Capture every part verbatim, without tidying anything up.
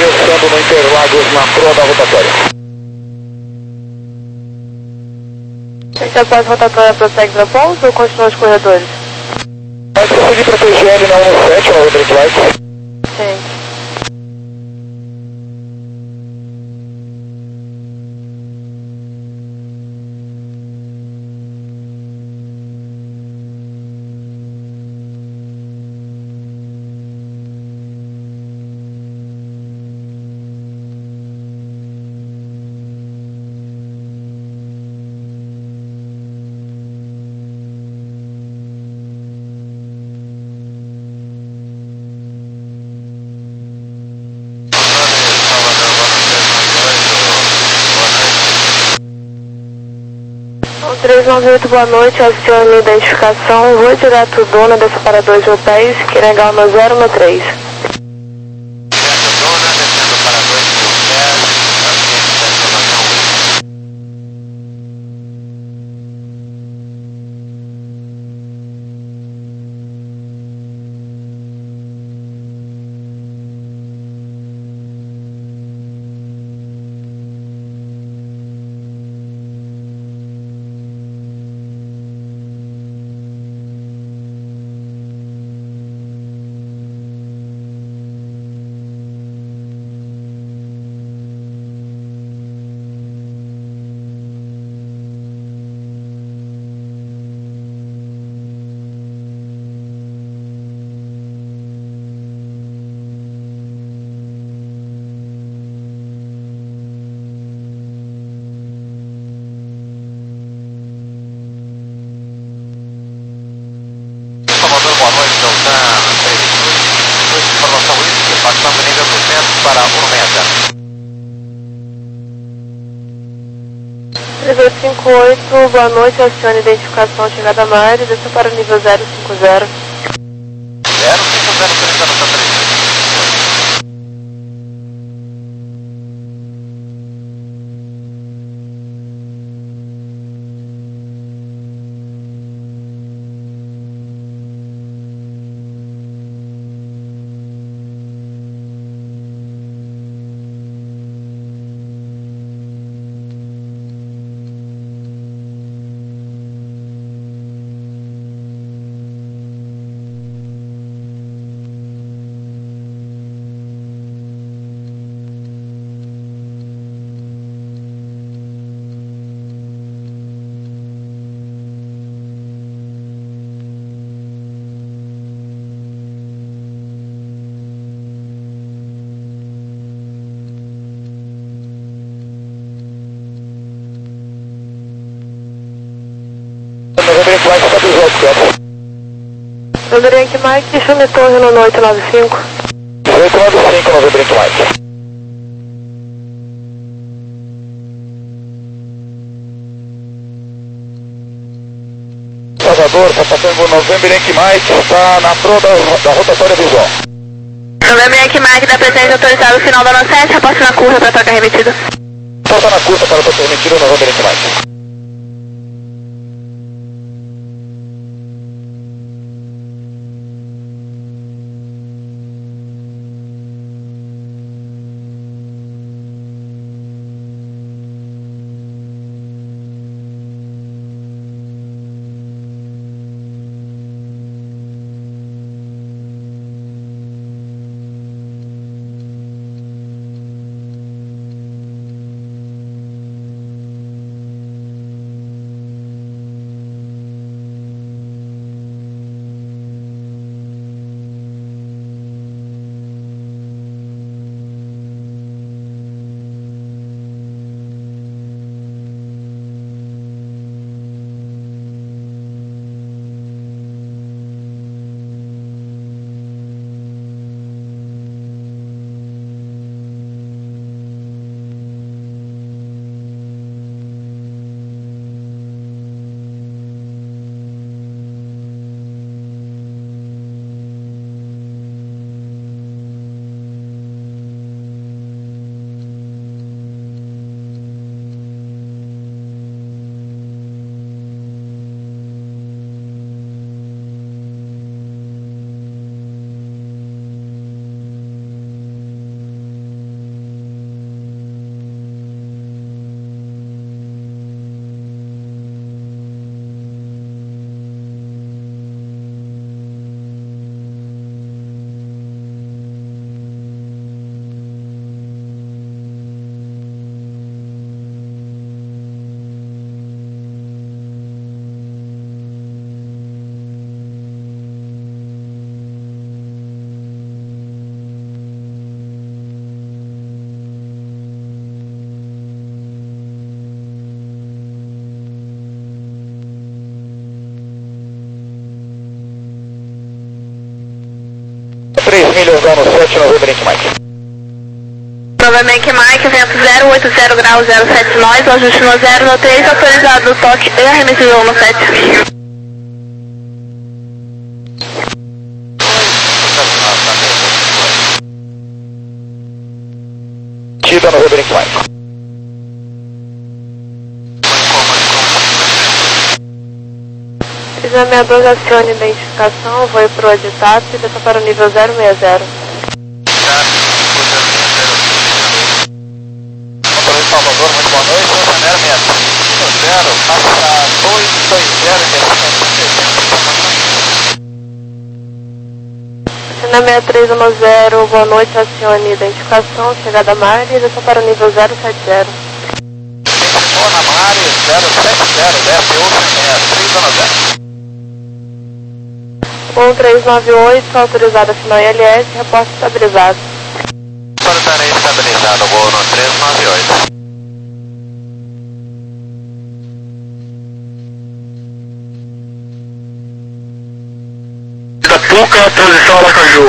ingressando no Interlagos na proa da rotatória. Esse após rotatória prossegue para ponto ou continua os corredores? Vai prosseguir para T G L na um sete, ao Drake Light. Sim. três nove oito, boa noite, acione minha identificação, vou direto dona dessa parador de hotéis, Quirengama zero um três. Boa noite, Delta três dois, informação isso, passando nível duzentos para um metro. três oito cinco oito, boa noite, acione identificação, chegada na área, desça para o nível zero cinco zero. zero cinco zero, trinta no três. Novembro Mike, chame torre no oito nove cinco. oito nove cinco, Novembro Mike. Salvador, está passando Novembro Mike, está na proa da, da rotatória visual. Novembro Mike, da presença autorizada final da nossa sete, aposta na curva para troca remetida. Aposta na curva para troca remetida, Novembro Mike. milhãozão no sete, November Inc Mike. November Inc Mike, vento zero oito zero graus zero sete nós, ajuste no zero no três, autorizado no toque e arremesso no sete. Tita, November Inc Mike. Examinador acione identificação, voo pro Aditap e desça para o nível zero seis zero. Controle Salvador, muito boa noite, zero seis zero, passa dois dois zero, Cena seis três um zero, boa noite, acione identificação, chegada a Mari e desça para o nível zero sete zero. Identificou na Mari, zero sete zero, desce outro seis três um zero. um três nove oito, autorizado a final I L S, reporte estabilizado. Portaria estabilizado, voo no três nove oito. Itapuca, transição Aracaju.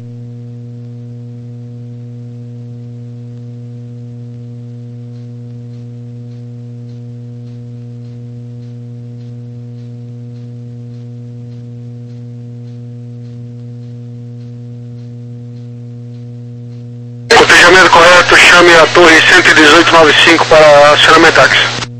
Cotejamento correto, chame a torre cento e dezoito noventa e cinco para acionamento táxi.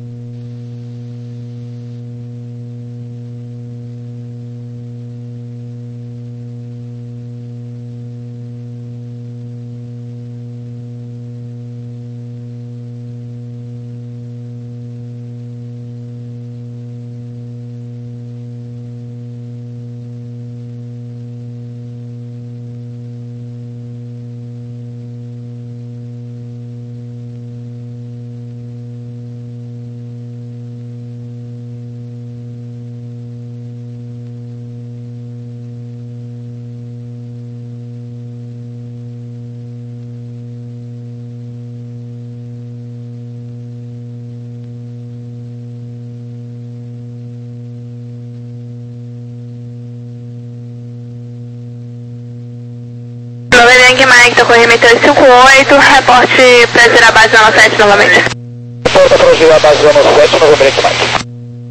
November Inc Mike, corrimento três cinco oito, reporte para girar a base zero sete novamente. Porta para girar a base zero sete, November Inc Mike.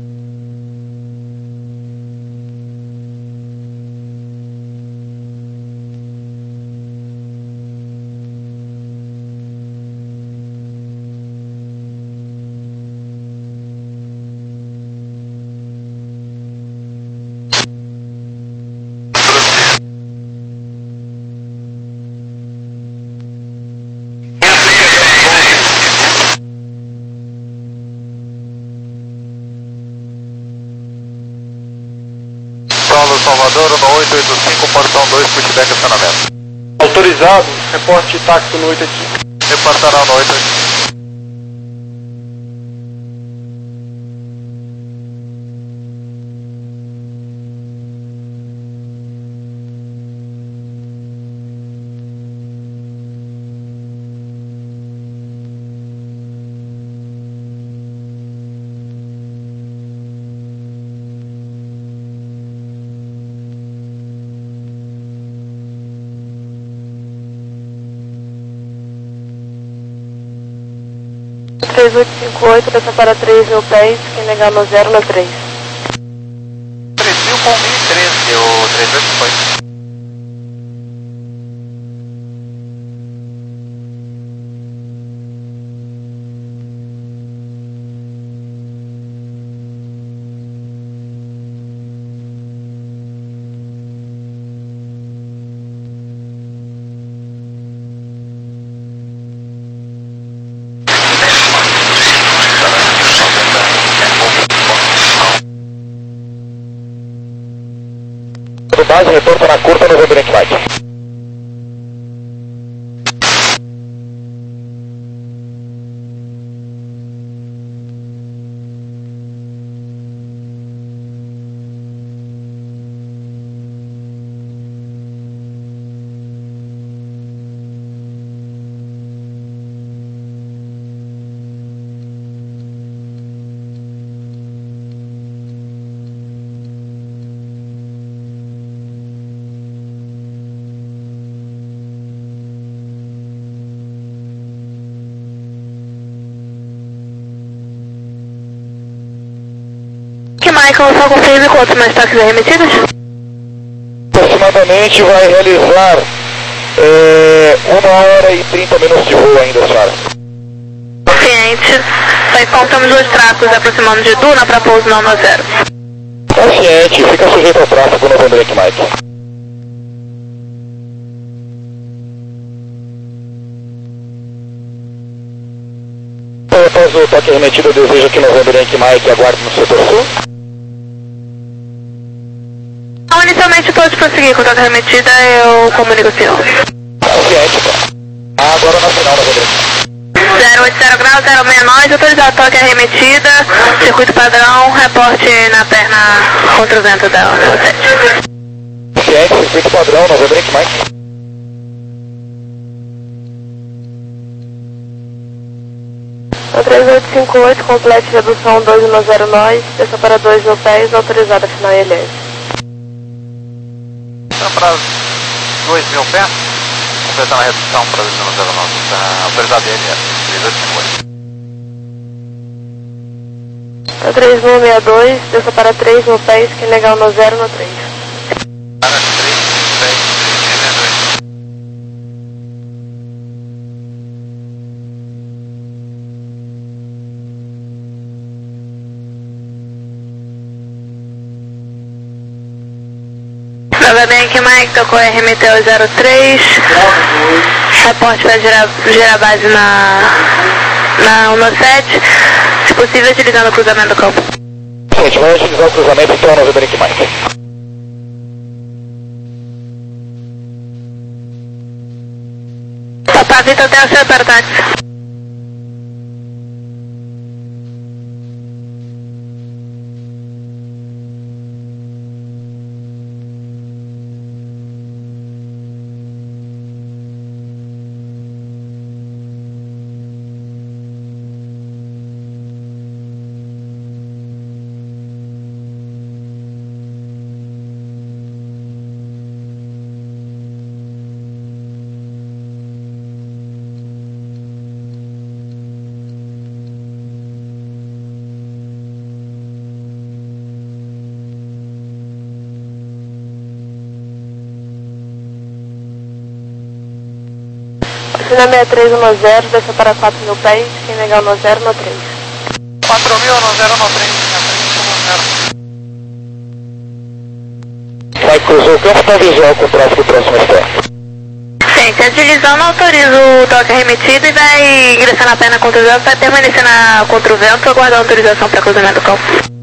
Solo Salvador, no oito oito cinco, portão dois, pushback acionamento. Autorizado, reporte táxi no oito oito cinco. Reportará no oito oito cinco. três oito cinco oito, desça para três mil pés, quem negar no zero no três. três mil com mil e treze, o três oito cinco oito. Base, retorno na curta, November Inc Mike. Michael, só confirme quantos mais toques remetidos? Aproximadamente vai realizar é, uma hora e trinta minutos de voo ainda, senhora. Ciente. Aí contamos dois tracos aproximando de Duna para pouso não no zero. Tá ciente, fica sujeito ao tráfego no November Yankee Mike. Após o toque remetido, eu desejo que November Yankee Mike aguarde no setor sul. Não, inicialmente pode prosseguir com a toque remetida, eu comunico o senhor. Tá ciente, tá. Agora na final, November zero oito zero grau, zero seis nove, autorizado toque arremetida, circuito padrão, reporte na perna contra o vento da zero sete. Ciente, circuito padrão, November Yankee Mike. três oito cinco oito, complete redução dois mil zero nove, desça para dois mil pés, autorizada final I L S. Então, para dois mil pés, completando a redução para dois mil zero nove, está autorizado I L S, três oito cinco oito. três mil sessenta e dois, desça para três mil pés, que legal no zero no três. Para três mil pés, três mil sessenta e dois. Novamente, Mike, tocou R M T zero três, reporte para gerar, gerar base na, na cento sete, se possível utilizando o cruzamento do campo. Gente, vai utilizar o cruzamento então, November Yankee Mike. Papá Vitor, até o seu para o táxi. Oficina sessenta e três no zero, desça para quatro mil pés, quem legal no zero no três. quatro mil no zero no três, no zero. Vai cruzou o campo, tá visual com o tráfego próximo à terra. Gente, a divisão não autoriza o toque remetido e vai ingressar na perna contra o vento, vai permanecer na contra o vento, aguardando autorização para cruzamento do campo.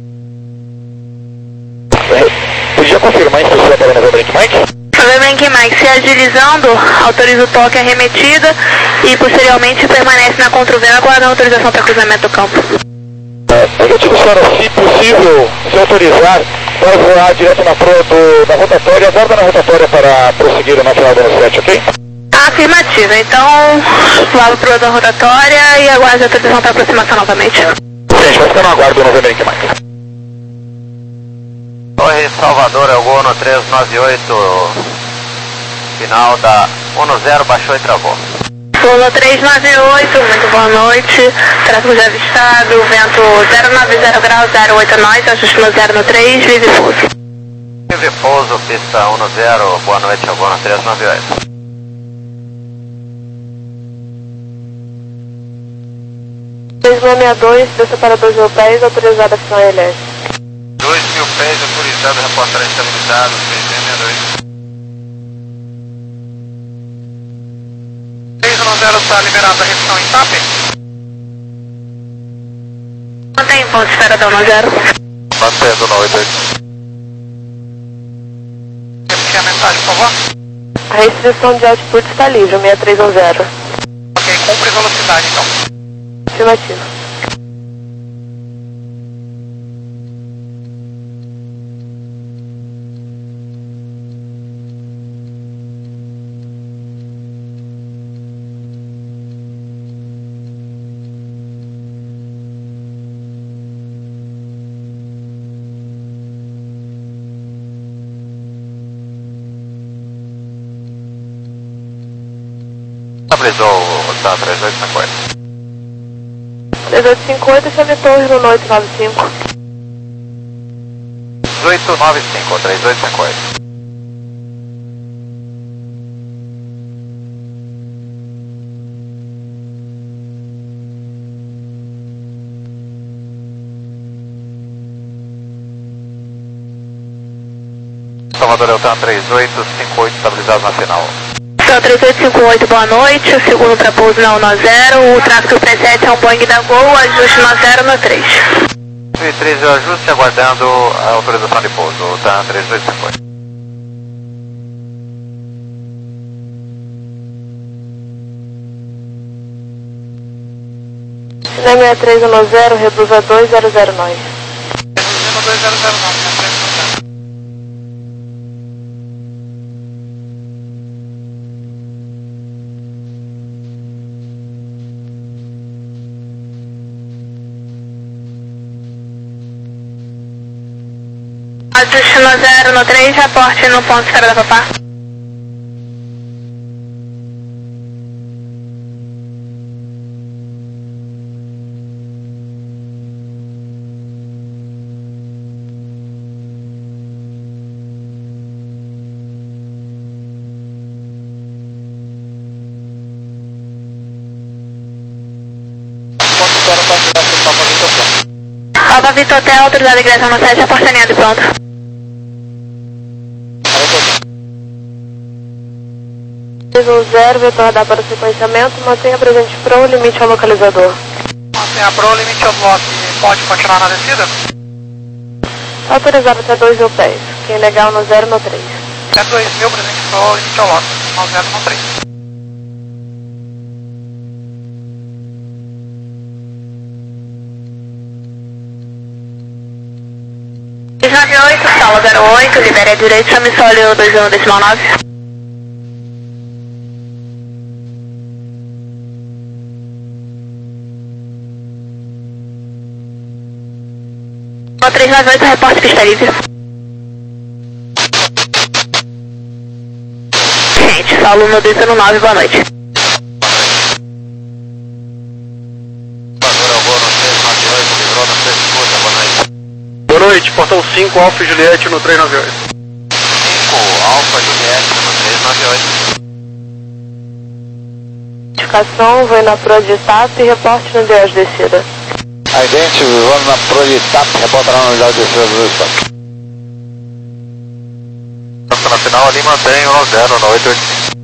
É, podia confirmar a instrução para o November Yankee Mike? November Mike, se agilizando, autoriza o toque arremetida e posteriormente permanece na contra o vento, aguardando autorização para cruzamento do campo. É, negativo, senhora, se possível, se autorizar, para voar direto na proa do, da rotatória, aguarda na rotatória para prosseguir na final do sete, ok? Afirmativa, então lava para da rotatória e aguarde a autorização para aproximação novamente. Gente, vai ficar no aguardo do November Yankee Mike. Torre Salvador, é o gol no três nove oito, final da um zero, baixou e travou. Gol três nove oito, muito boa noite, tráfego já avistado, vento zero nove zero grau, zero oito nove, ajuste no zero no três, vive pouso. Vive pouso, pista um zero, boa noite, é o gol no três nove oito. três mil sessenta e dois, desça para dois mil pés, autorizada a final I L S. dois mil pés, autorizado, repórter estabilizado, três mil sessenta e dois. três um zero está liberada a redução em T A P. Mantém ponto de espera da um zero. Mantendo no oito oito. Repetir a mensagem, por favor. A restrição de altitude está livre, seis três um zero. Ok, cumpre velocidade então. Afirmativo. Estabilizou o T A três oito cinco oito. três oito cinco oito, chame Torres no oito nove cinco. oito nove cinco, três oito cinco oito. Salvador Deltan três oito cinco oito, estabilizado na final. Então, três oito cinco oito, boa noite. O segundo para pouso na um zero. O tráfego P sete é um Boeing da Gol, ajuste no zero no três. E três o ajuste, aguardando a autorização de pouso. Tá, três oito cinco oito. China seis três um zero, reduza dois zero zero nove. Reduzindo dois zero zero nove, né? Ajuste no zero no três, reporte no ponto esfera da Papá. Ponto esfera para tirar esse Alfa Vitor Hotel. Alfa Vitor Hotel, autorizado ingressão no sete, reporte alinhado e pronto. um zero, vetor radar para o sequenciamento, mantenha presente Pro, limite ao localizador. Mantenha Pro, limite ao bloco, pode continuar na descida? Autorizado até dois mil pés, quem legal no zero no três. Até dois mil, presente Pro, limite ao bloco, no zero no três. seis nove oito, sala zero oito, libere a direita, chame sólio dois um decimal nove. três nove oito, reporte pista livre. Gente, solo no dois um nove, boa noite. Boa noite, portão cinco, Alfa Juliette no três nove oito. cinco, Alfa Juliette no três nove oito. Indicação, vou na Pro de TAP e reporte no D de descida. Idente, vamos na Pro de TAP, reporta lá no unidade de descida do stop. Tanto na final ali mantém o zero no oito oito cinco.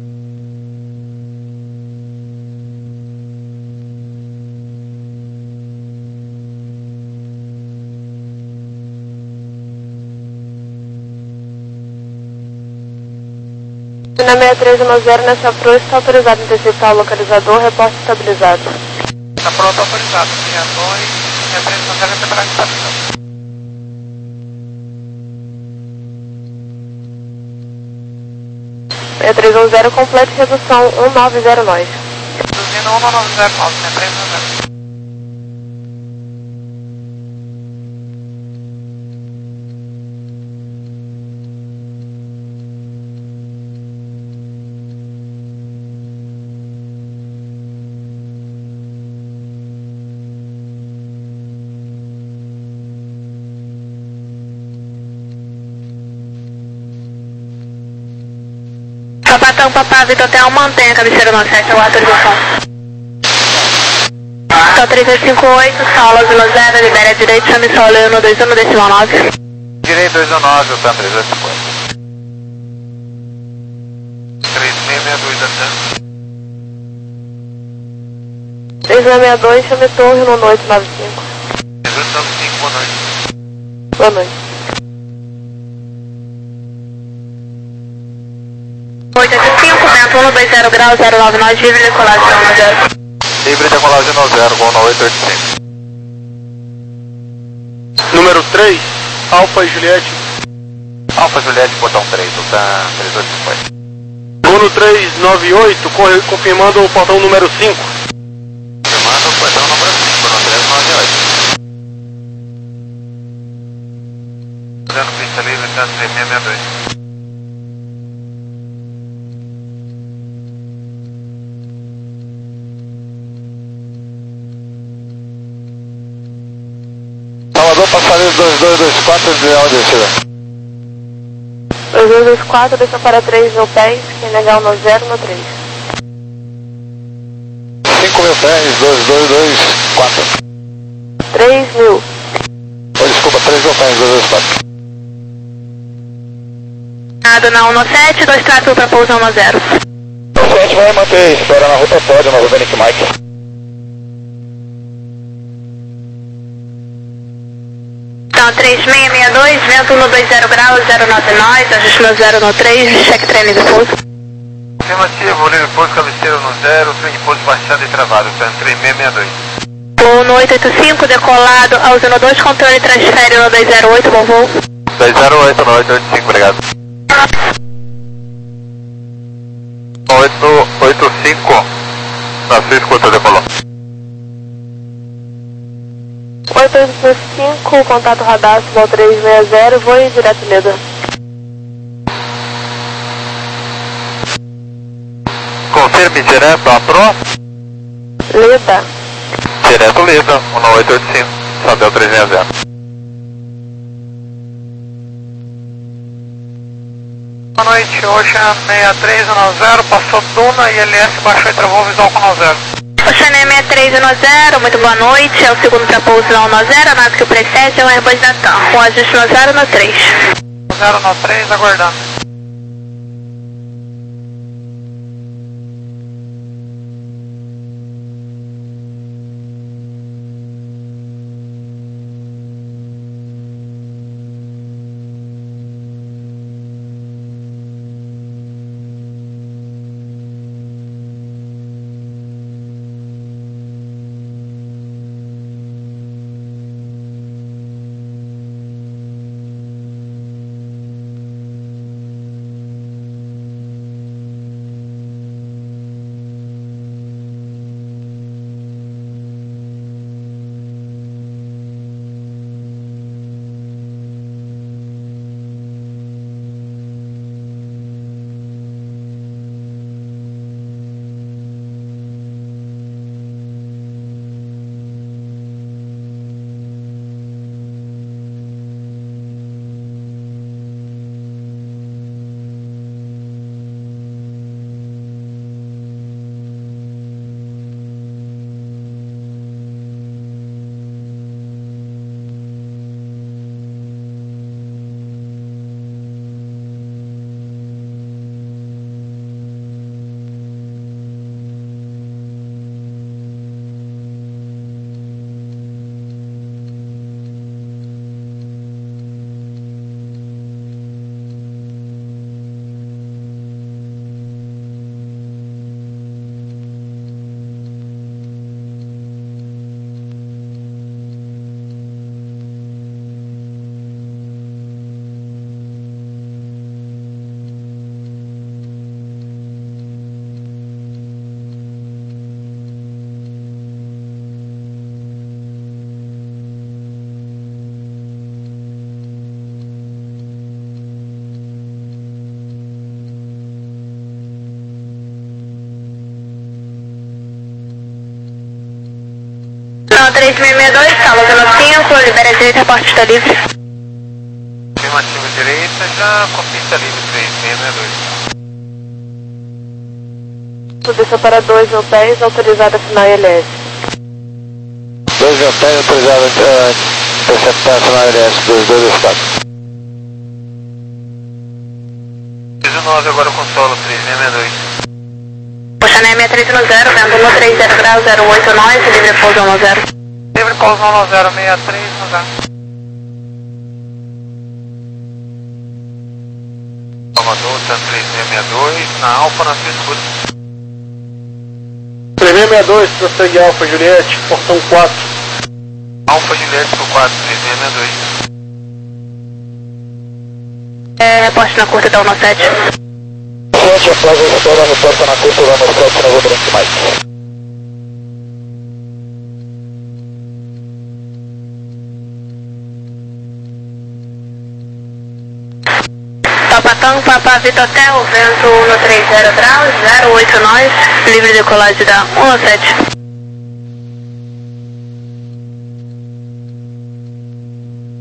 China seis três um zero, nessa Pro está autorizado a interceptar o localizador, reporte estabilizado. Está pronto, autorizado. seis dois, seis três um zero, separar de estação. seis três um zero, complete redução um nove zero nove. Reduzindo um nove zero nove, seis três um zero. Sapatão, Papá, Vitor Hotel, mantenha a cabeceira no sete, a autorização. Então três oito cinco oito, sala zero zero, libere a direita, chame solo no dois um decimal nove. Direito dois um nove, o T A M três oito cinco oito. três seis seis dois, até. três nove seis dois, chame torre no oito nove cinco. três oito nove cinco, boa noite. Boa noite. oito oito cinco, vento um dois zero graus, zero nove nove, livre decolagem no zero. Livre decolagem no zero, voo no oito oito cinco. Número três, Alfa Juliette. Alfa Juliette, portão três, o T A M três oito cinco oito. Voo no três nove oito, corre- confirmando o portão número cinco. Confirmando o portão número cinco, no três nove oito. Fazendo pista livre, T A M três seis seis dois. Salvador Passarinho dois dois dois quatro, ideal descida. dois dois dois quatro, desceu para três mil pés, quem legal no zero no três. cinco mil pés, dois dois dois quatro. três mil. Oh, desculpa, três mil pés, dois dois quatro. Nada na um no sete, dois tratos para pouso um no zero. O sete vai manter espera na rotatória, na Rubenic Mike. Então, três seis seis dois, vento no dois zero graus, zero nove nós, ajuste no zero no três, check treino de pouso. Afirmativo, livre pouso, cabeceira no zero, trem de pouso baixado e travado, trem três seis seis dois. Voo no oito oito cinco, decolado, ao zero dois, controle transfere no dois zero oito, bom voo. dois zero oito no oito oito cinco, obrigado. oito oito cinco, na sua escuta, decolou. oito oito cinco, contato radar, Simol três seis zero, voo direto Leda. Confirme direto a Pro. Leda. Direto Leda, um oito oito cinco, Sabel três seis zero. Boa noite, Ocean seis três um zero, passou Duna e L S baixou e travou visual com um zero. Ocean seis três um zero, muito boa noite, é o segundo para pouso no um zero, a nave que precede é o Airbus Natan, com ajuste no zero no três. zero no três, aguardando. Não, três seis seis dois, sala zero cinco, libera a direita, a porta está livre. Afirmativo direita, já com pista livre três seis seis dois. Desceu para dois mil pés, autorizado a final I L S. dois mil pés, autorizado a interceptar a final I L S, dois dois dois quatro. nove agora com solo três seis seis dois. Ocean seis três um zero, vento no três zero graus, zero oito nós, livre pouso um zero. Livre pouso um zero, seis três um zero. Salvador, três seis seis dois, na Alfa, na sua escuta. três seis seis dois, prossegue Alfa Juliette, portão quatro. Alfa Juliette por quatro, três seis seis dois. É, poste na curta da um sete. sete, a plaza espera no porta na curta da um sete, na Rubenic Mike. Papa Tango, Papa Vitor Hotel, vento no três zero graus, zero oito nós, livre de colagem da um sete.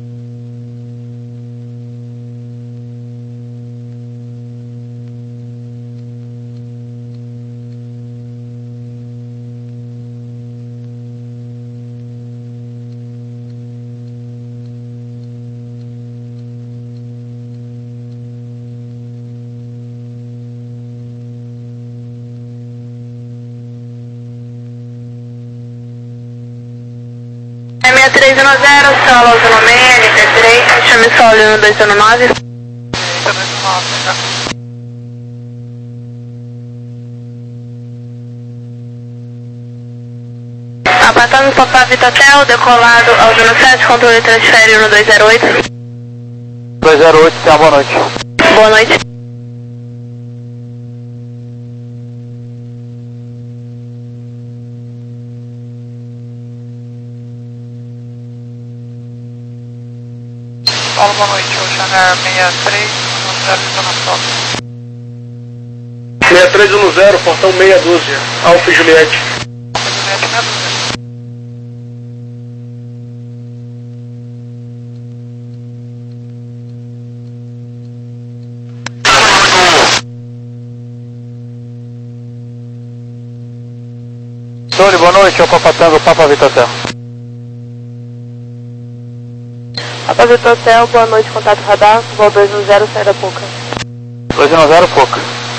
É seis três um zero, solo zero seis, N T três, chame solo um dois zero nove. Apartando Papa Vita Hotel, decolado ao zero sete, controle transfere um dois zero oito. dois zero oito, tenha boa noite. Boa noite. Fala, boa noite, Oceanar seis três um zero, Zona Sol. seis três um zero, portão meia dúzia, Alfa e Juliette. Alfa e Juliette, meia dúzia. Tony, boa noite, é o Papa Tango, Papa Vita Hotel. Papa Vita Hotel, boa noite, contato radar, voo dois um zero, saída pouca. dois um zero, pouca.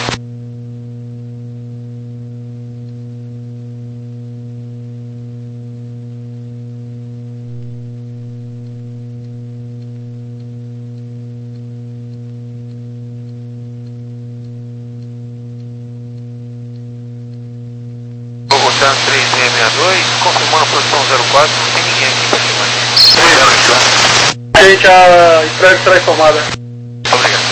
Oceano três seis seis dois, confirmando a posição zero quatro, não tem ninguém aqui pra cima. Gente, a entrega será informada. Obrigado.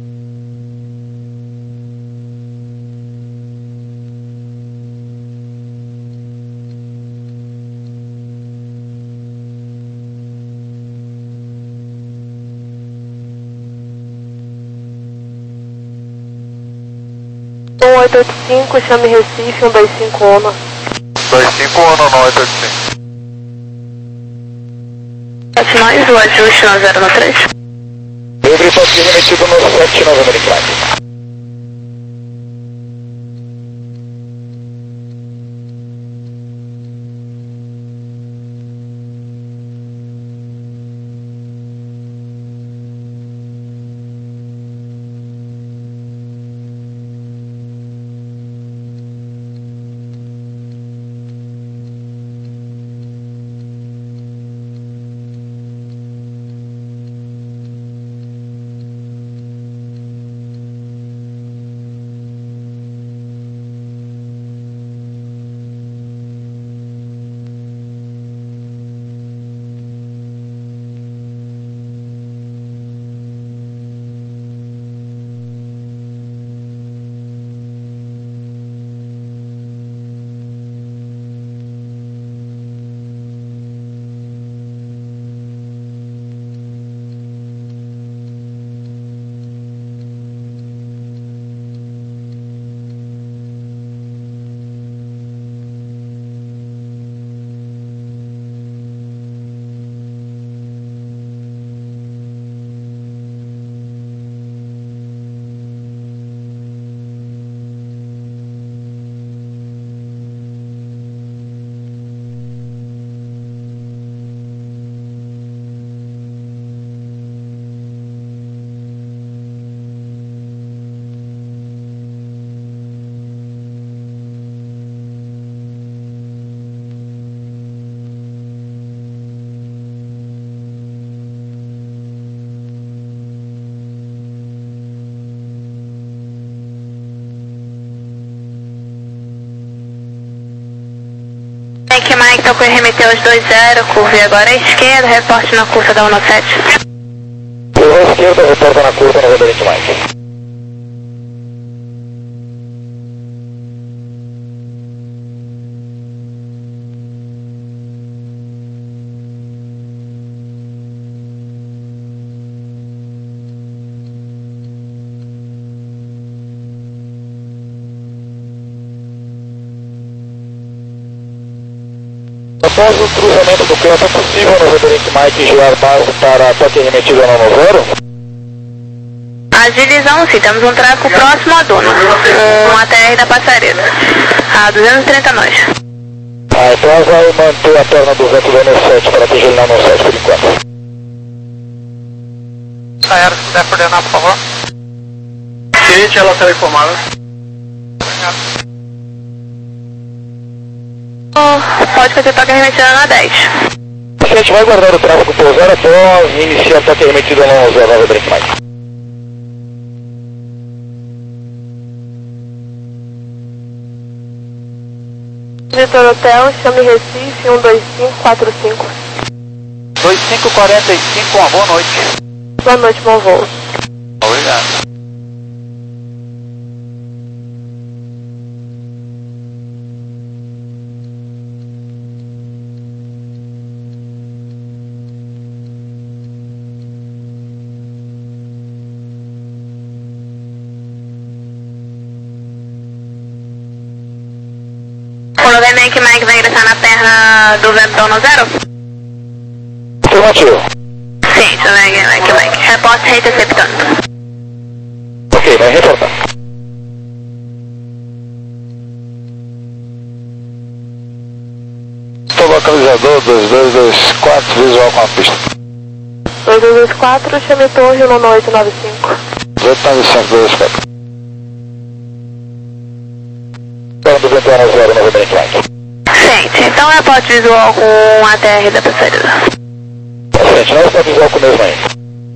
um oito oito cinco, chame Recife, um dois cinco ONA. dois cinco ONA, não, oito oito cinco. Sete mais, o ajuste no zero três. Eu grito aqui remetido no sete nove americano. Mike Mike, tocou e remeteu aos dois zero, curve agora à esquerda, reporte na curva da um sete. Curva à esquerda, reporta na curva no Rodolfo Mike. Após o cruzamento do campo, é possível no Rodolfo Mike girar base para toque remetido no nono zero? Agilizamos sim, temos um tráfego próximo a Duna, um A T R da Passareda, a duzentos e trinta nós. Ah, então ela vai manter a perna do vento do N sete para atingir ele na N sete por enquanto. Sayara, se puder coordenar, por favor. Gente, ela será informada. Obrigado. Oh, pode fazer toque remetida na dez. A gente vai guardar o tráfego pousar após iniciar o toque remetido no zero nove Drink Mike. Vitor Hotel, chame Recife, um dois cinco quatro cinco. dois cinco quatro cinco, uma boa noite. Boa noite, bom voo. Obrigado. Provavelmente Mike vai ingressar na perna do ventão no zero? Afirmativo. Sim, Provavelmente Mike, Mike. Reporte reinterceptando. Ok, vai reportar. Estou localizador dois dois dois quatro, visual com a pista. dois dois dois quatro, chame torre no oito nove cinco. oito nove cinco, dois dois quatro. Do ventão no zero nove Drink Mike. Gente, então reporte visual com a T R da passageira. Gente, não está visual com o mesmo ainda.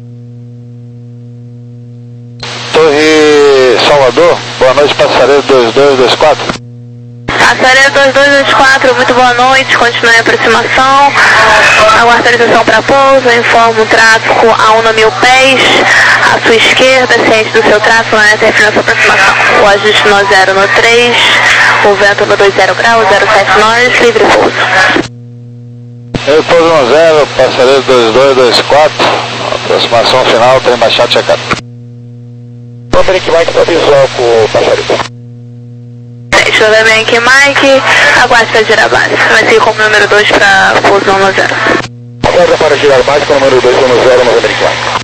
Torre Salvador, boa noite, passareiro dois dois dois quatro. Passageiro dois dois dois quatro, muito boa noite, continue a aproximação. Aguardo autorização para pouso, informo o tráfego a um mil pés, à sua esquerda, ciente do seu tráfego, na interferência sua aproximação. O ajuste no zero no três, o vento no dois zero graus, zero sete nós, livre pouso. Eu pouso no zero, passareiro dois dois dois quatro, aproximação final, trem baixado, checado. O Drink Mike está visual com o passageiro. Provavelmente Mike, aguarde para girar base. Vai ser como número dois para pouso no zero. Aguarda para girar base com o número dois no zero no Drink Mike.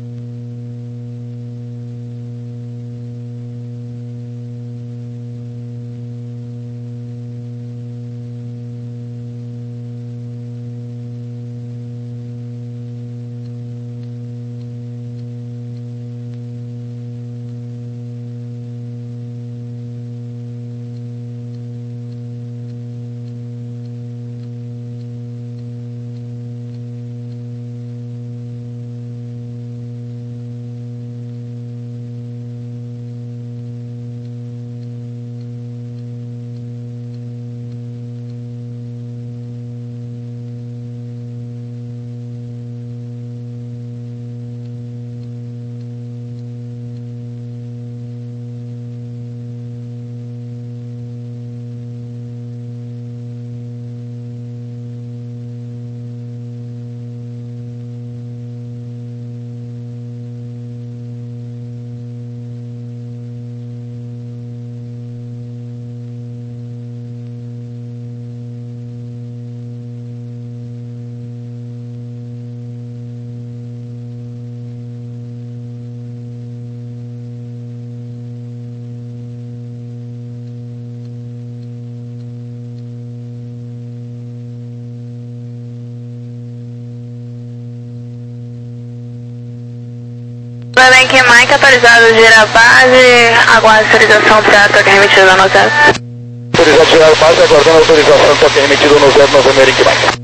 Provavelmente Mike, autorizado girar base, aguarda autorização para toque remetido no zero. Autorizado girar base, aguardando autorização toque remetido no zero nove Drink Mike.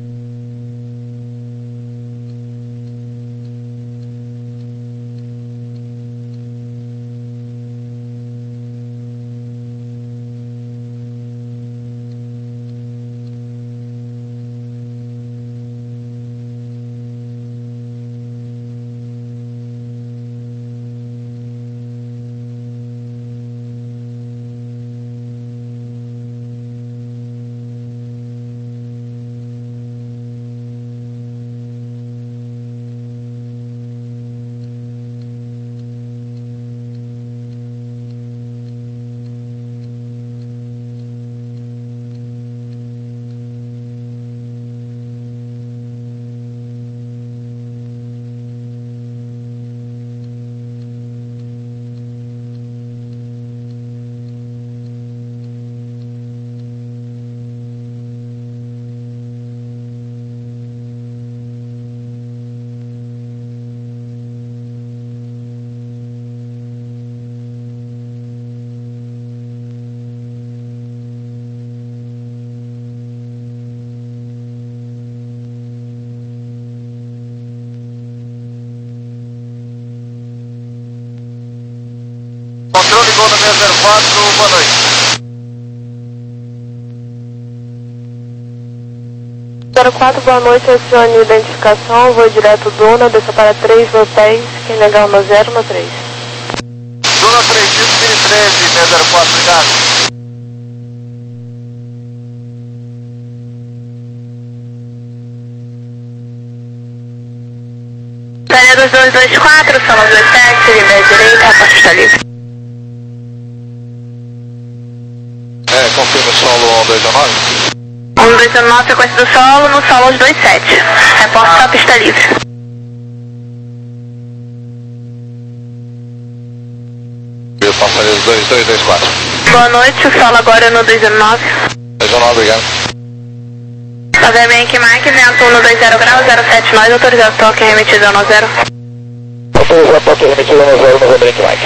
zero quatro, boa noite. zero quatro, boa noite, acione identificação, vou direto Duna, desça para três mil pés, quem negar no zero, no três. Duna três, Mini treze, seis zero quatro, obrigado. Saída dos dois dois quatro, sala dois sete, linha direita, a porta está livre. É, confirma o solo dois nove. um dois nove, sequência do solo, no solo dois sete. Reporte a pista livre. Viu, passageiro dois dois dois quatro. Boa noite, o solo agora é no dois nove. dois nove, obrigado. Fazer bem aqui, Mike, vento no dois zero grau, zero sete nós, autorizado toque remetido no zero. Autorizado toque remetido no zero, November Mike.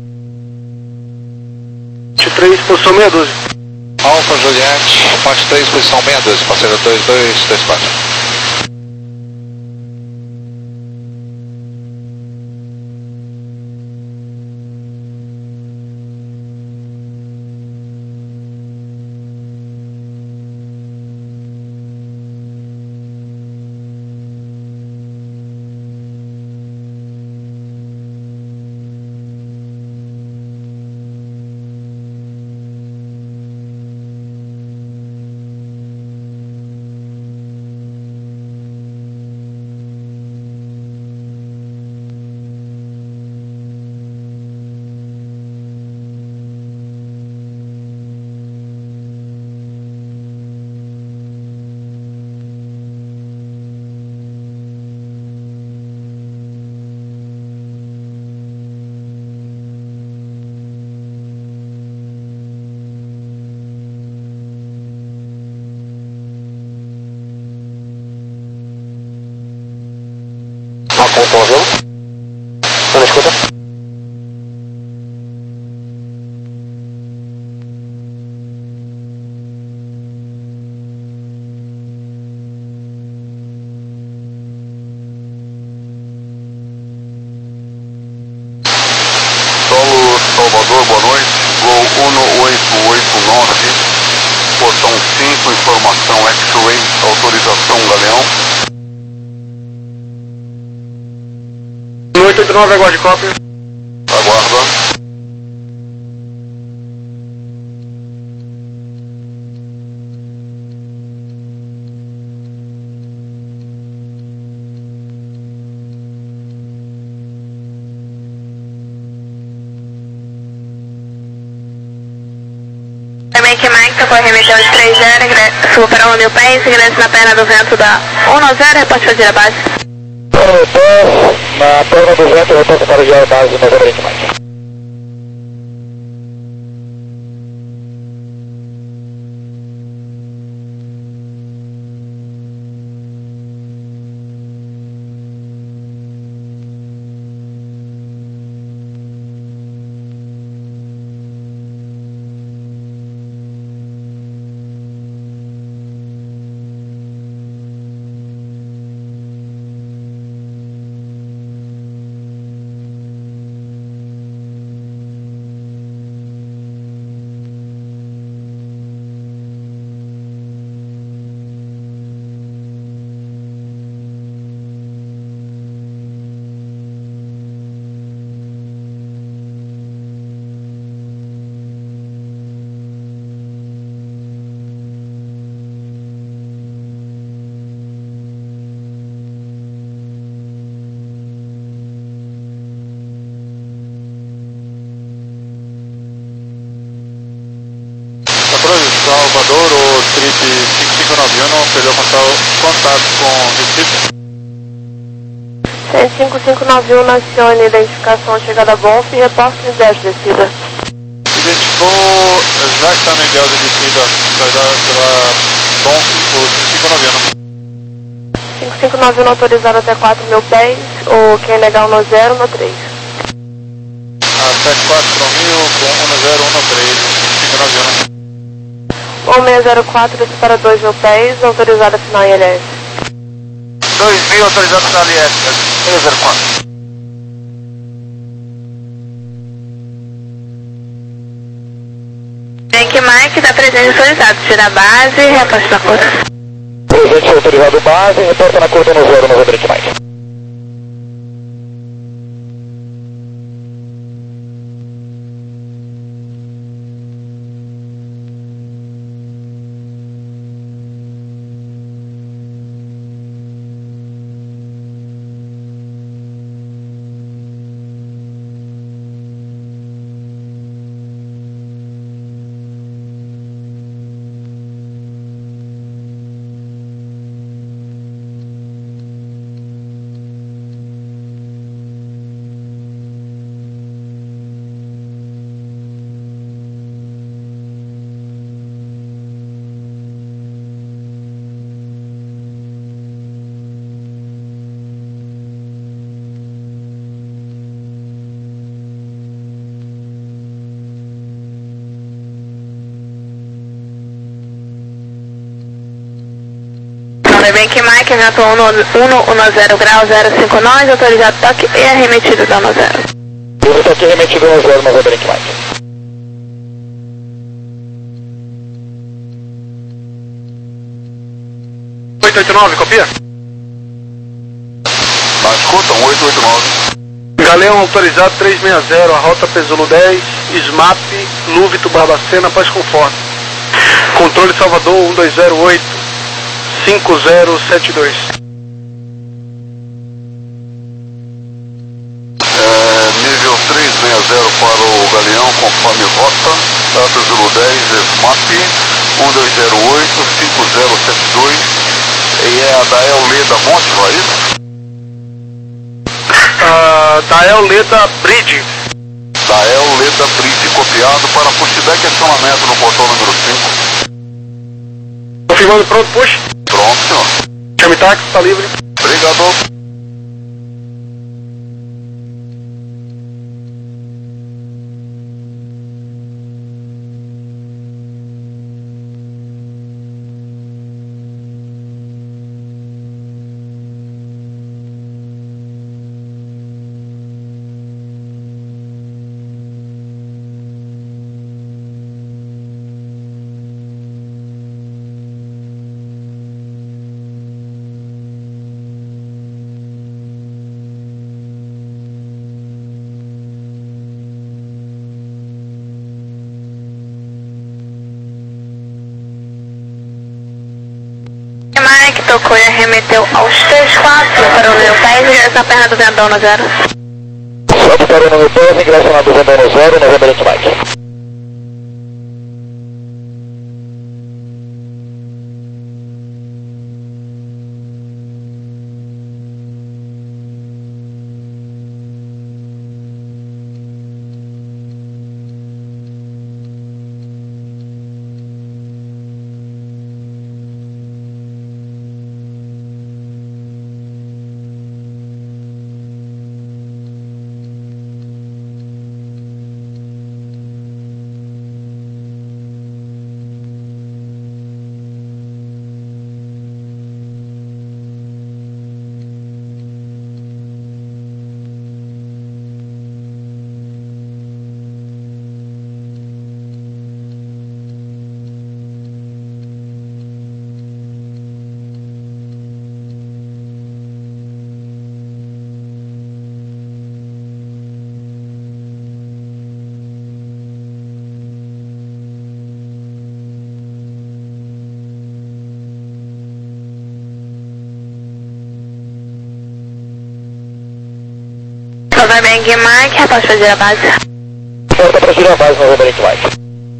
vinte e três, posição meia dúzia. Alfa Juliette, parte três, posição meia dúzia, passageiro dois dois dois quatro. Apontou, viu? Não me escuta? Solo Salvador, boa noite. Gol um oito oito nove, portão cinco, informação X-Ray, autorização Galeão. oito oito nove, aguarde cópia. Aguarda. Também que Mike tocou a remeteu de três zero, subo para um mil pés, ingressa na perna do vento da um nove zero, reporte fazer a base. Na perna do vento, eu toco para a base no November Mike. Salvador, o trip cinco cinco nove um perdeu contato com Recife. cinco cinco nove um, acione identificação chegada a Bonf e reporte em dez descida. Identificou exatamente a descida, saída pela Bonf, o cinco cinco nove um. cinco cinco nove um autorizado até quatro mil pés, ou quem negar no zero, no três. A sete quatro mil com um zero um três, cinco cinco nove um. um seis zero quatro, desce para dois mil pés, autorizado a final I L S. dois mil, autorizado para I L S, seis zero quatro. Mike, está presente autorizado. Tira a base, reposta na curta. Presente autorizado base, reporta na curta no zero, no Rodrigo Mike. Bank Mike, evento um zero grau zero cinco nove, autorizado toque e arremetido da um zero. O toque arremetido um zero, Nova Bank Mike. oito oito nove, copia? Na escuta, um oito oito nove. Galeão autorizado três seis zero, a rota Pesulo dez, S M A P, Lúvito, Barbacena, Paz Conforto. Controle Salvador um dois zero oito. cinco zero sete dois. É, nível três seis zero para o Galeão, conforme rota, data Zulu dez, S M A P, um dois zero oito, cinco zero sete dois, e é a Dael Leda Monte, não é isso? Uh, Dael Leda Bridge. Dael Leda Bridge, copiado para pushback e acionamento no portão número cinco. Confirmando pronto, push. Pronto, senhor. Chame táxi, está livre. Obrigado. Mike tocou e arremeteu aos três quatro para o número dez, ingressa na perna do vendão no zero. Sobe para o número dez, ingressa na do vendão no zero, Nova Bank Mike. Nova Bank Mike, após fazer a base. Porta para girar a base, Nova Bank Mike.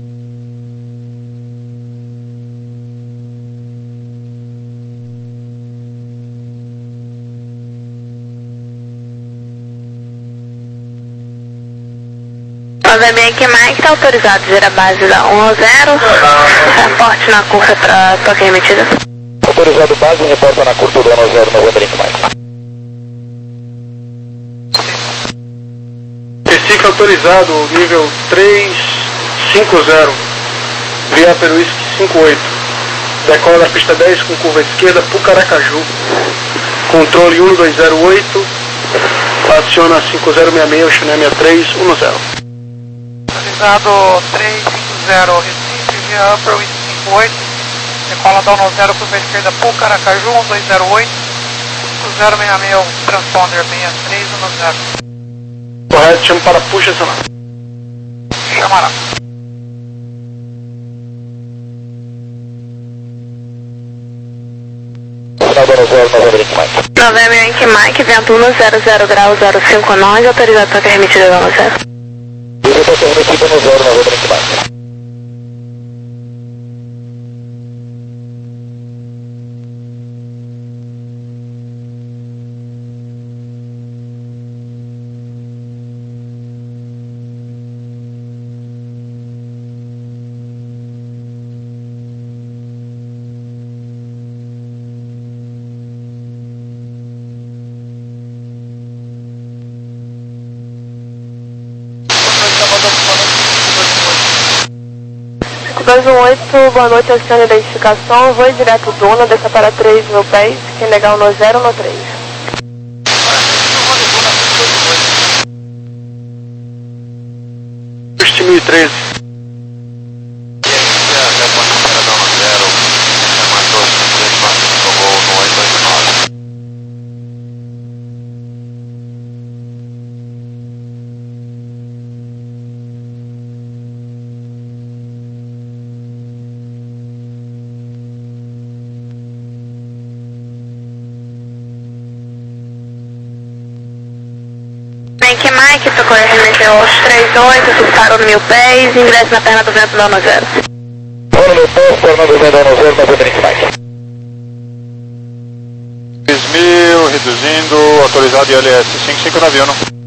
Nova Bank Mike, está autorizado a girar a base da um zero. Reporte na curta para toque remetida. Autorizado base, reporta na curta do um zero, Nova Bank Mike. Recife autorizado, nível três cinco zero, via Peruísque cinco oito. Decola da pista dez com curva esquerda, Pucaracaju. Controle um dois zero oito, aciona cinco zero seis seis, Oxané sessenta e três, um zero. Autorizado três cinco zero, Recife, via Upper Whisky cinco oito, decola down no zero, curva esquerda, Puc Aracaju, um dois zero oito, zero seis seis, transponder seis três um zero. Correto, chama para puxa acionado. Chamará. Novembro Yankee Mike, vento um zero zero grau zero cinco nove, autorizado para remetida no zero. Autorização remetida no zero, Novembro Yankee Mike. dois um oito, boa noite, acione a identificação, voo direto Duna, desça para três mil pés, quem legal no zero no três. mil e treze. Yankee Mike, socorro R M T aos três oito, subparou no mil pés, ingresso na perna do vento da zero. Olha no posto, perna do vento da zero, mas é Yankee Mike. três mil, reduzindo, autorizado I L S cinco cinco nove um.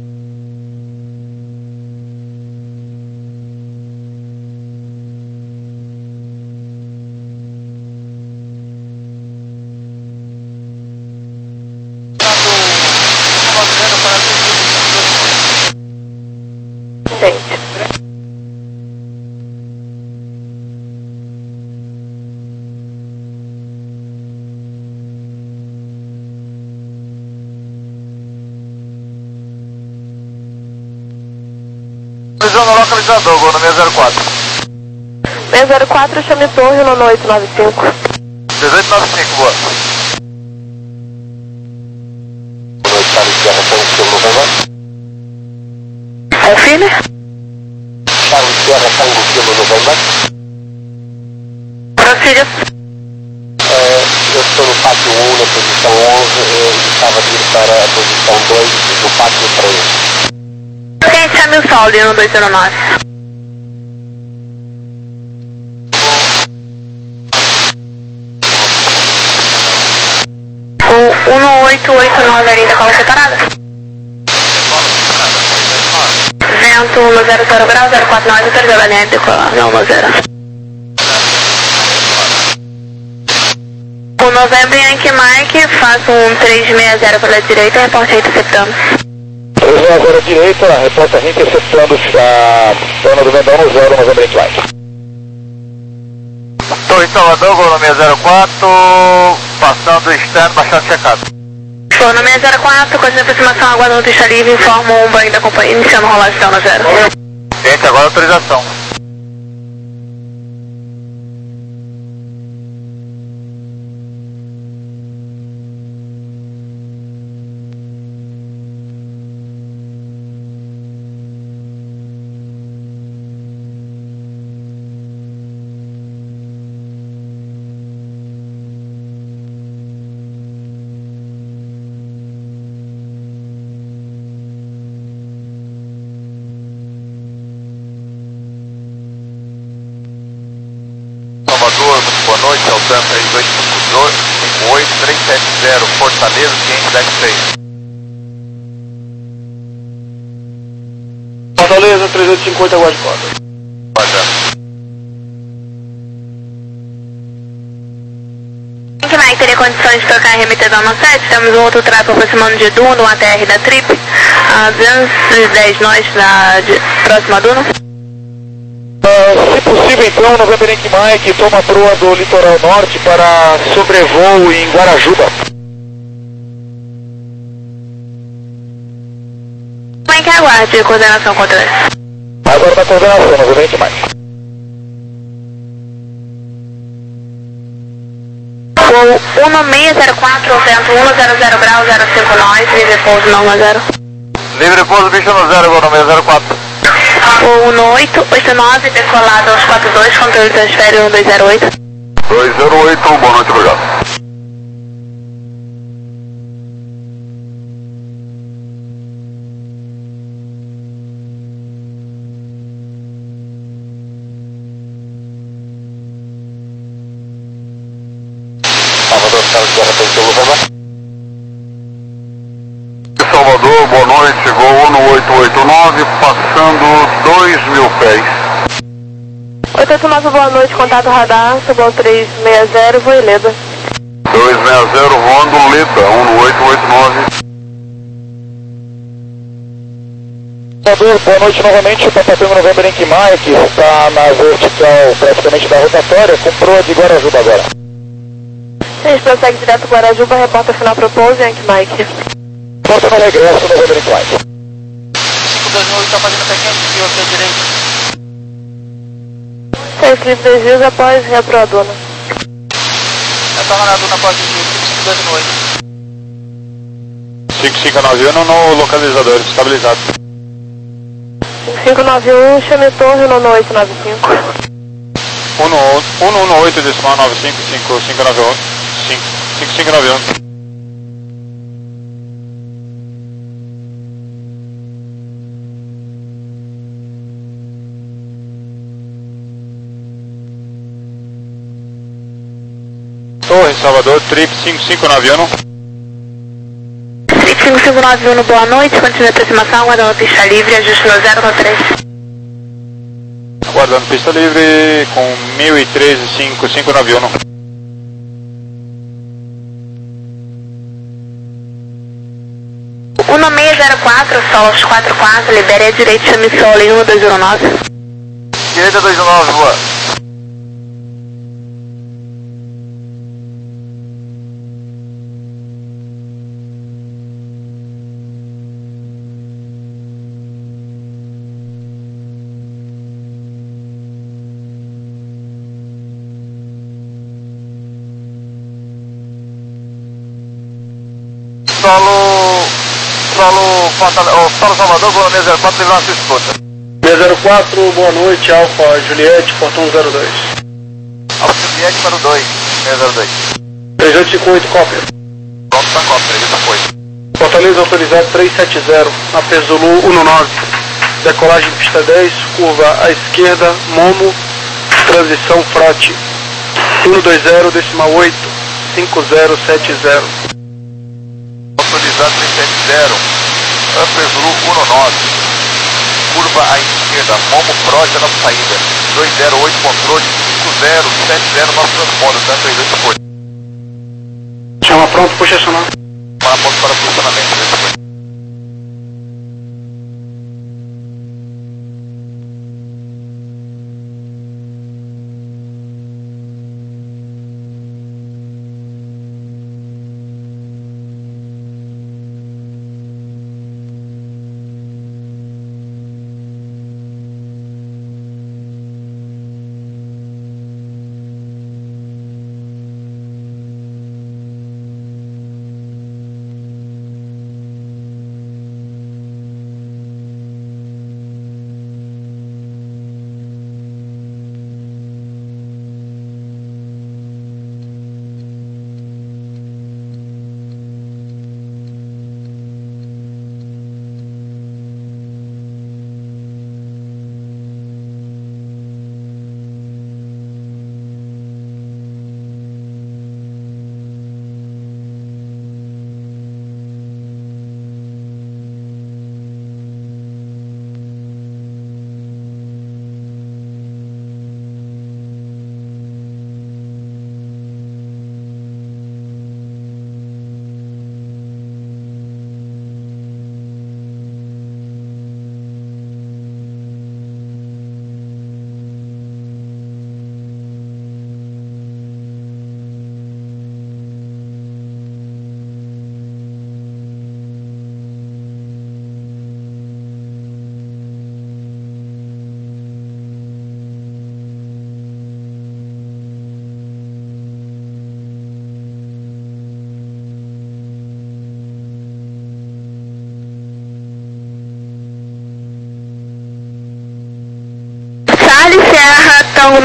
Visão no localizador, gol no seis zero quatro. seis zero quatro, chame torre no oito nove cinco. dezoito nove cinco, boa. Boa noite, Charlie Sierra, Tango Kilo November. É o filho? Charlie Sierra, Tango Kilo November. Prossiga. É, eu estou no pátio um, na posição onze, eu estava vindo para a posição dois do pátio três. Quem chama o sol ali no dois zero nove? O um no oito oito nove ali da cola separada. Vento no zero zero grau, zero quatro nove, autorizado a linha de decolar, não no zero. O Novembro Yankee Mike, faço um três seis zero pela direita, reporte aí interceptando. três seis zero direita, reporta interceptando a zona do Vendão no zero, Novembro Yankee Mike. Torre Salvador, gol no seis zero quatro, passando externo, baixando checado. Foi no seis zero quatro, coisa de aproximação, aguardando pista livre, informa um banho da companhia, iniciando rolagem no zero. Gente, agora autorização. Salvador, muito boa noite, Altan três dois cinco oito, três sete zero, Fortaleza, quinhentos e dez seis. Fortaleza, três oito cinco oito, aguarde quatro. Yankee Mike teria condições de trocar a R M T da sete, temos um outro trapo aproximando de Duna, um A T R da Trip, a duzentos e dez nós na de, próxima a Duna. Uh, se possível, então, Novembro Yankee Mike toma a proa do litoral norte para sobrevoo em Guarajuba. Como é que aguarde coordenação contra essa? Agora da coordenação, Novembro Yankee Mike. um seis zero quatro, vento um zero zero grau, zero cinco nove, livre pouso não zero. Livre pouso, bicho no zero, igual no seis zero quatro. O um oito oito nove, decolado aos quatro dois, controle transfere um dois zero oito. dois zero oito, boa noite, obrigado. Salvador, boa noite, chegou no oito oito nove, passando dois mil pés. oito oito nove, boa noite, contato radar, Subol três seis zero, voo Leda. dois seis zero, voando Leda, um no oito oito nove. Salvador, boa noite novamente, Papa Tango November Inc. Mike, está na vertical praticamente da rotatória, com proa de Guarajuba agora. A gente prossegue direto para Guarajuba, repórter final para o pouso, Yankee Mike. Porta no regresso, November Inc. Mike. cinco dois nove está fazendo pequeno desvio aqui à direita. seis livre desvios após reproadona. Eu estava na duna após desvio, cinco dois nove. cinco cinco nove um no localizador, estabilizado. cinco cinco nove um, chame torre no oito nove cinco. um um oito decimal nove cinco cinco cinco nove um. cinco cinco nove um. Torre, Salvador, trip cinco cinco nove um. Trip cinco cinco nove um, boa noite, continue a aproximação, aguardando pista livre, ajuste no zero no três. Aguardando pista livre com mil e treze cinco cinco nove um. um seis zero quatro, Sol quatro quatro, libere a direita, chame Sol em um dois zero nove. Direita dois nove, boa. Solo, solo, oh, solo Salvador, Colônia zero quatro, livrar sua escuta. seis zero quatro, boa noite, Alfa Juliette, portão zero dois. Alfa Juliette para o dois, seis zero dois. três oito cinco oito, cópia. Pronto, tá cópia, três oito cinco oito. Fortaleza autorizado três sete zero, na Zulu um nove. Decolagem pista dez, curva à esquerda, Momo, transição frate. um dois zero, decimal oito, cinco zero sete zero. Autorizado três sete zero, Upper Zulu um nove, curva à esquerda, Momo Proja na saída, dois zero oito controle, cinco zero sete zero, nosso transponder, tá? três oito cinco oito. Chama pronto, puxa acionar. Para ponto para funcionamento, três oito cinco oito.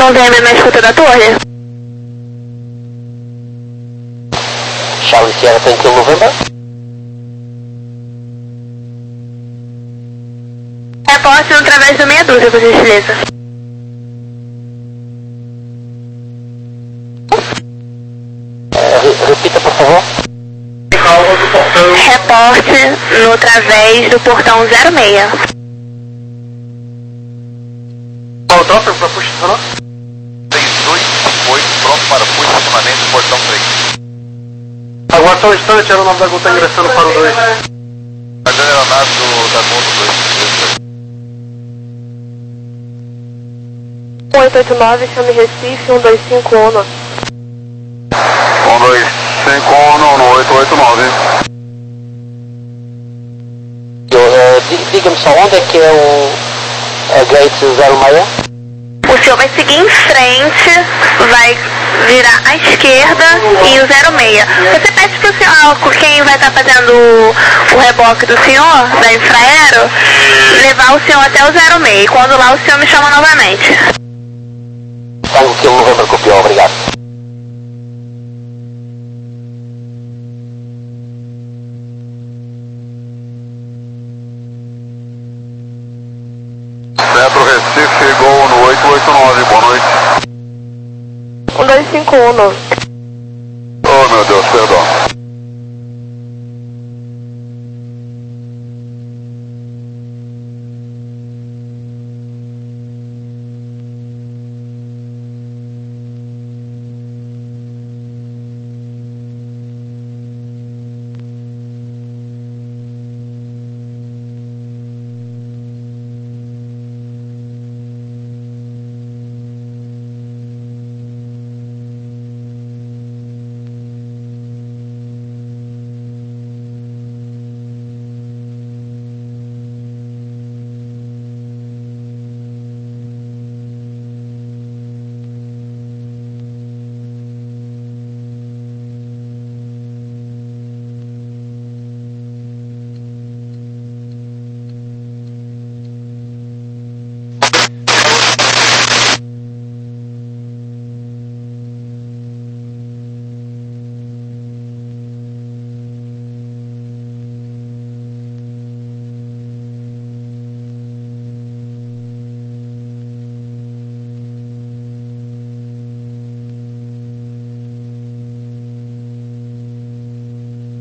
onze M na escuta da torre. Charlie Sierra tem Kilo November. Reporte através do meia dúzia, por gentileza. É, repita, por favor. Reporte no através do portão zero seis. Qual o Doppler para push funcionar? seis oito oito, pronto para push funcionamento do portão três. Agora só um instante, a aeronave da Gol está ingressando para o dois. Mas a aeronave do, da Gol do dois. oito oito nove, chame Recife, um dois cinco Ono. um dois cinco Ono no oito oito nove. Uh, Diga-me só, onde é que é o a gate zero seis? O senhor vai seguir em frente, vai virar à esquerda e o zero seis. Você pede pro senhor, quem vai estar fazendo o, o reboque do senhor, da Infraero, levar o senhor até o zero seis. Quando lá o senhor me chama novamente. Tango Kilo November copiou, obrigado. Centro Recife, Gol no oito oito nove, boa noite. um dois cinco Ono.